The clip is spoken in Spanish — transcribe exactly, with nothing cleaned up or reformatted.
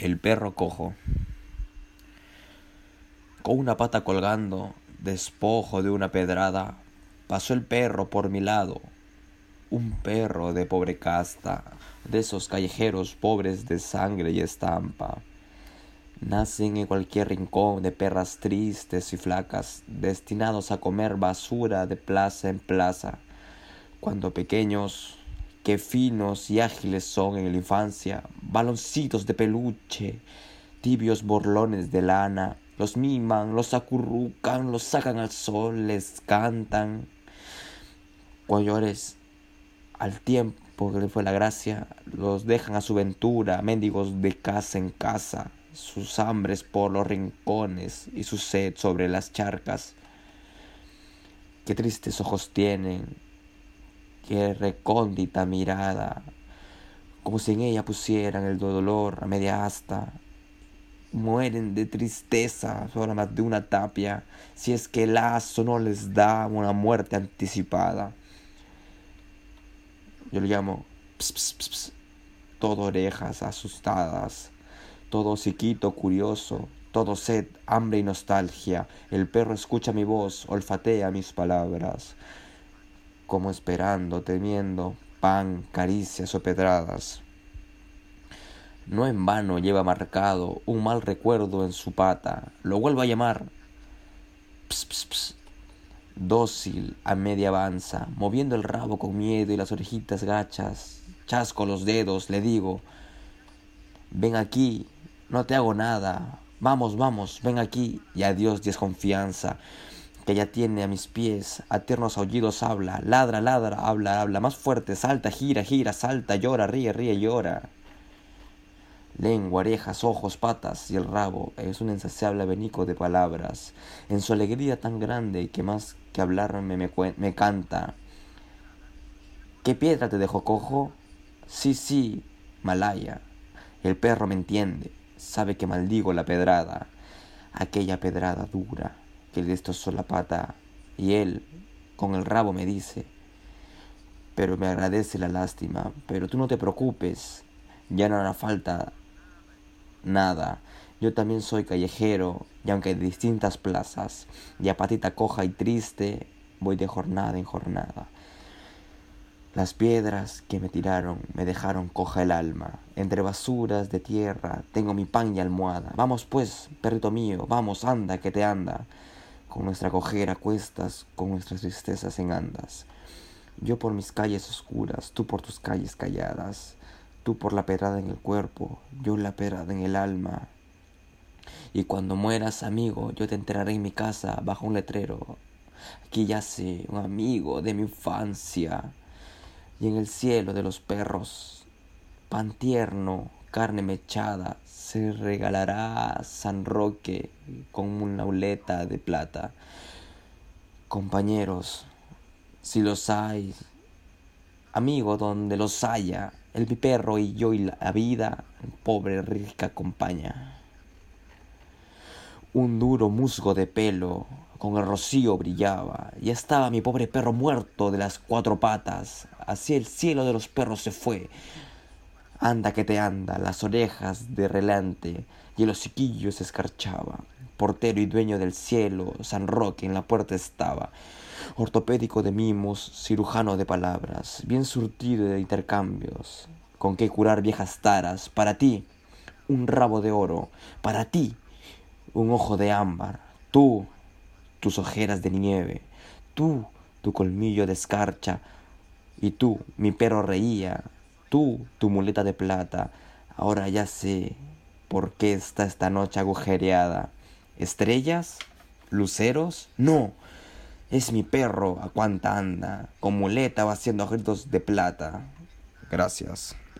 El perro cojo. Con una pata colgando, despojo de una pedrada, pasó el perro por mi lado. Un perro de pobre casta, de esos callejeros pobres de sangre y estampa. Nacen en cualquier rincón de perras tristes y flacas, destinados a comer basura de plaza en plaza. Cuando pequeños, qué finos y ágiles son en la infancia, baloncitos de peluche, tibios borlones de lana, los miman, los acurrucan, los sacan al sol, les cantan. Cuando llores, al tiempo que le fue la gracia, los dejan a su ventura, mendigos de casa en casa, sus hambres por los rincones y su sed sobre las charcas. Qué tristes ojos tienen, qué recóndita mirada, como si en ella pusieran el dolor a media asta. Mueren de tristeza sobre más de una tapia, si es que el lazo no les da una muerte anticipada. Yo lo llamo ps, ps, ps, ps, todo orejas asustadas, todo hociquito curioso, todo sed, hambre y nostalgia. El perro escucha mi voz, olfatea mis palabras, como esperando, temiendo, pan, caricias o pedradas. No en vano lleva marcado un mal recuerdo en su pata. Lo vuelvo a llamar. Ps, ps, ps. Dócil a media avanza, moviendo el rabo con miedo y las orejitas gachas. Chasco los dedos, le digo: ven aquí, no te hago nada. Vamos, vamos, ven aquí. Y adiós desconfianza, que ya tiene a mis pies. A tiernos aullidos habla, ladra, ladra, habla, habla. Más fuerte, salta, gira, gira, salta, llora, ríe, ríe, llora. Lengua, orejas, ojos, patas y el rabo es un insaciable abanico de palabras. En su alegría tan grande que más que hablarme me, me canta. ¿Qué piedra te dejó cojo? Sí, sí, Malaya. El perro me entiende, sabe que maldigo la pedrada, aquella pedrada dura que le destrozó la pata, y él con el rabo me dice: pero me agradece la lástima, pero tú no te preocupes, ya no hará falta nada. Yo también soy callejero, y aunque de distintas plazas, y a patita coja y triste, voy de jornada en jornada. Las piedras que me tiraron me dejaron coja el alma. Entre basuras de tierra tengo mi pan y almohada. Vamos pues, perrito mío, vamos, anda, que te anda. Con nuestra cojera a cuestas, con nuestras tristezas en andas. Yo por mis calles oscuras, tú por tus calles calladas. Tú por la pedrada en el cuerpo, yo la pedrada en el alma. Y cuando mueras, amigo, yo te enterraré en mi casa bajo un letrero. Aquí yace un amigo de mi infancia. Y en el cielo de los perros, pan tierno, carne mechada, se regalará a San Roque con una uleta de plata. Compañeros, si los hay, amigo donde los haya, el mi perro y yo y la vida, pobre rica acompaña. Un duro musgo de pelo con el rocío brillaba, y estaba mi pobre perro muerto de las cuatro patas. Hacia el cielo de los perros se fue. Anda que te anda, las orejas de relante y el hociquillo se escarchaba. Portero y dueño del cielo, San Roque en la puerta estaba. Ortopédico de mimos, cirujano de palabras, bien surtido de intercambios, con qué curar viejas taras. Para ti, un rabo de oro. Para ti, un ojo de ámbar. Tú, tus ojeras de nieve. Tú, tu colmillo de escarcha. Y tú, mi perro reía. Tú, tu muleta de plata. Ahora ya sé por qué está esta noche agujereada. ¿Estrellas? ¿Luceros? No. Es mi perro a cuanta anda, con muleta va haciendo gritos de plata. Gracias.